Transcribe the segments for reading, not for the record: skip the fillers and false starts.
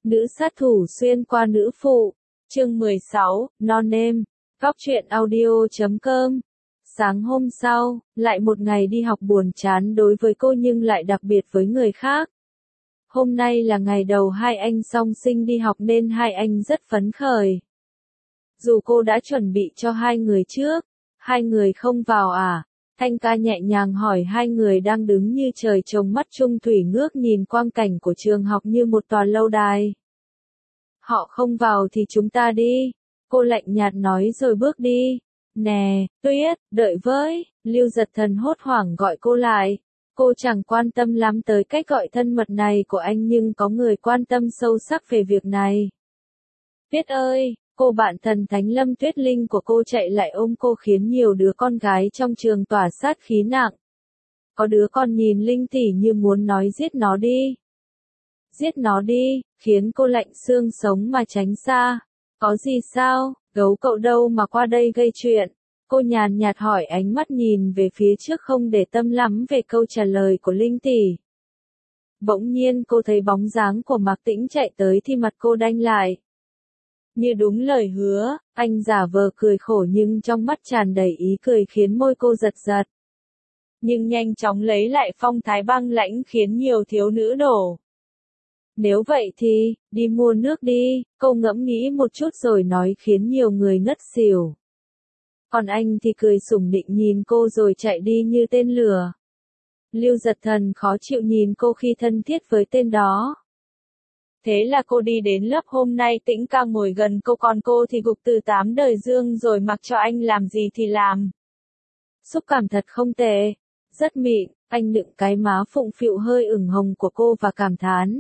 Nữ sát thủ xuyên qua nữ phụ. Chương 16, non nêm. Góc truyện audio.com. Sáng hôm sau, lại một ngày đi học buồn chán đối với cô nhưng lại đặc biệt với người khác. Hôm nay là ngày đầu hai anh song sinh đi học nên hai anh rất phấn khởi. Dù cô đã chuẩn bị cho hai người trước, hai người không vào à? Thanh ca nhẹ nhàng hỏi hai người đang đứng như trời trồng mắt chung thủy ngước nhìn quang cảnh của trường học như một tòa lâu đài. Họ không vào thì chúng ta đi. Cô lạnh nhạt nói rồi bước đi. Nè, Tuyết, đợi với. Lưu Giật Thần hốt hoảng gọi cô lại. Cô chẳng quan tâm lắm tới cách gọi thân mật này của anh nhưng có người quan tâm sâu sắc về việc này. Tuyết ơi! Cô bạn thần Thánh Lâm Tuyết Linh của cô chạy lại ôm cô khiến nhiều đứa con gái trong trường tỏa sát khí nặng. Có đứa con nhìn Linh tỷ như muốn nói giết nó đi. Giết nó đi, khiến cô lạnh xương sống mà tránh xa. Có gì sao, gấu cậu đâu mà qua đây gây chuyện. Cô nhàn nhạt hỏi ánh mắt nhìn về phía trước không để tâm lắm về câu trả lời của Linh tỷ. Bỗng nhiên cô thấy bóng dáng của Mạc Tĩnh chạy tới thì mặt cô đanh lại. Như đúng lời hứa, anh giả vờ cười khổ nhưng trong mắt tràn đầy ý cười khiến môi cô giật giật. Nhưng nhanh chóng lấy lại phong thái băng lãnh khiến nhiều thiếu nữ nổ. Nếu vậy thì, đi mua nước đi, cô ngẫm nghĩ một chút rồi nói khiến nhiều người ngất xỉu. Còn anh thì cười sủng nịnh nhìn cô rồi chạy đi như tên lửa. Lưu Giật Thần khó chịu nhìn cô khi thân thiết với tên đó. Thế là cô đi đến lớp hôm nay Tĩnh ca ngồi gần cô còn cô thì gục từ 8 đời dương rồi mặc cho anh làm gì thì làm. Xúc cảm thật không tệ. Rất mịn, anh nựng cái má phụng phịu hơi ửng hồng của cô và cảm thán.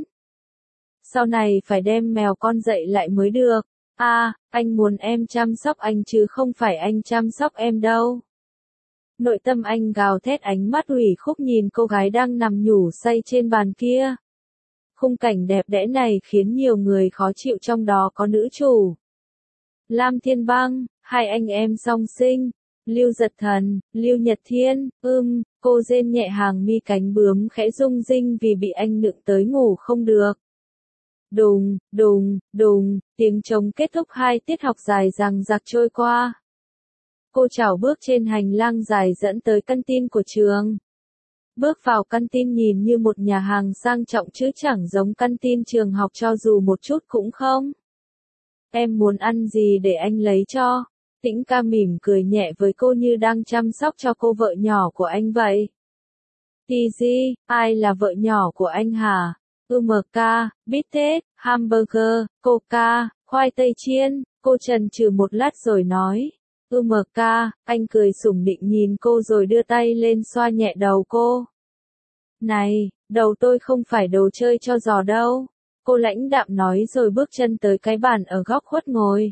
Sau này phải đem mèo con dậy lại mới được. Anh muốn em chăm sóc anh chứ không phải anh chăm sóc em đâu. Nội tâm anh gào thét ánh mắt ủy khúc nhìn cô gái đang nằm nhủ say trên bàn kia. Khung cảnh đẹp đẽ này khiến nhiều người khó chịu trong đó có nữ chủ. Lam Thiên Băng, hai anh em song sinh, Lưu Giật Thần, Lưu Nhật Thiên, cô rên nhẹ hàng mi cánh bướm khẽ rung rinh vì bị anh nựng tới ngủ không được. Đùng, đùng, đùng, tiếng trống kết thúc hai tiết học dài dằng dặc trôi qua. Cô chảo bước trên hành lang dài dẫn tới căn tin của trường. Bước vào căn tin nhìn như một nhà hàng sang trọng chứ chẳng giống căn tin trường học cho dù một chút cũng không. Em muốn ăn gì để anh lấy cho? Tĩnh ca mỉm cười nhẹ với cô như đang chăm sóc cho cô vợ nhỏ của anh vậy. Tizi, ai là vợ nhỏ của anh hả? MK, bít tết, hamburger, coca, khoai tây chiên, cô chần chừ một lát rồi nói. MK, anh cười sủng nịnh nhìn cô rồi đưa tay lên xoa nhẹ đầu cô. Này, đầu tôi không phải đồ chơi cho giò đâu. Cô lãnh đạm nói rồi bước chân tới cái bàn ở góc khuất ngồi.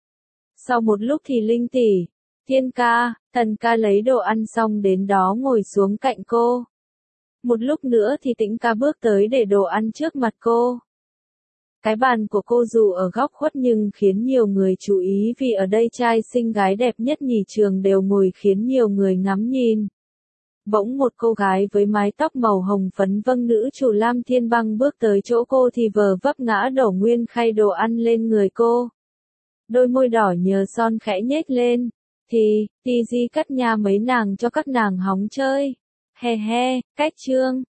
Sau một lúc thì Linh tỷ, Thiên ca, Thần ca lấy đồ ăn xong đến đó ngồi xuống cạnh cô. Một lúc nữa thì Tĩnh ca bước tới để đồ ăn trước mặt cô. Cái bàn của cô dù ở góc khuất nhưng khiến nhiều người chú ý vì ở đây trai xinh gái đẹp nhất nhì trường đều ngồi khiến nhiều người ngắm nhìn. Bỗng một cô gái với mái tóc màu hồng phấn vâng nữ chủ Lam Thiên Băng bước tới chỗ cô thì vờ vấp ngã đổ nguyên khay đồ ăn lên người cô. Đôi môi đỏ nhờ son khẽ nhếch lên. Thì gì cắt nhà mấy nàng cho các nàng hóng chơi. He he, cách chương.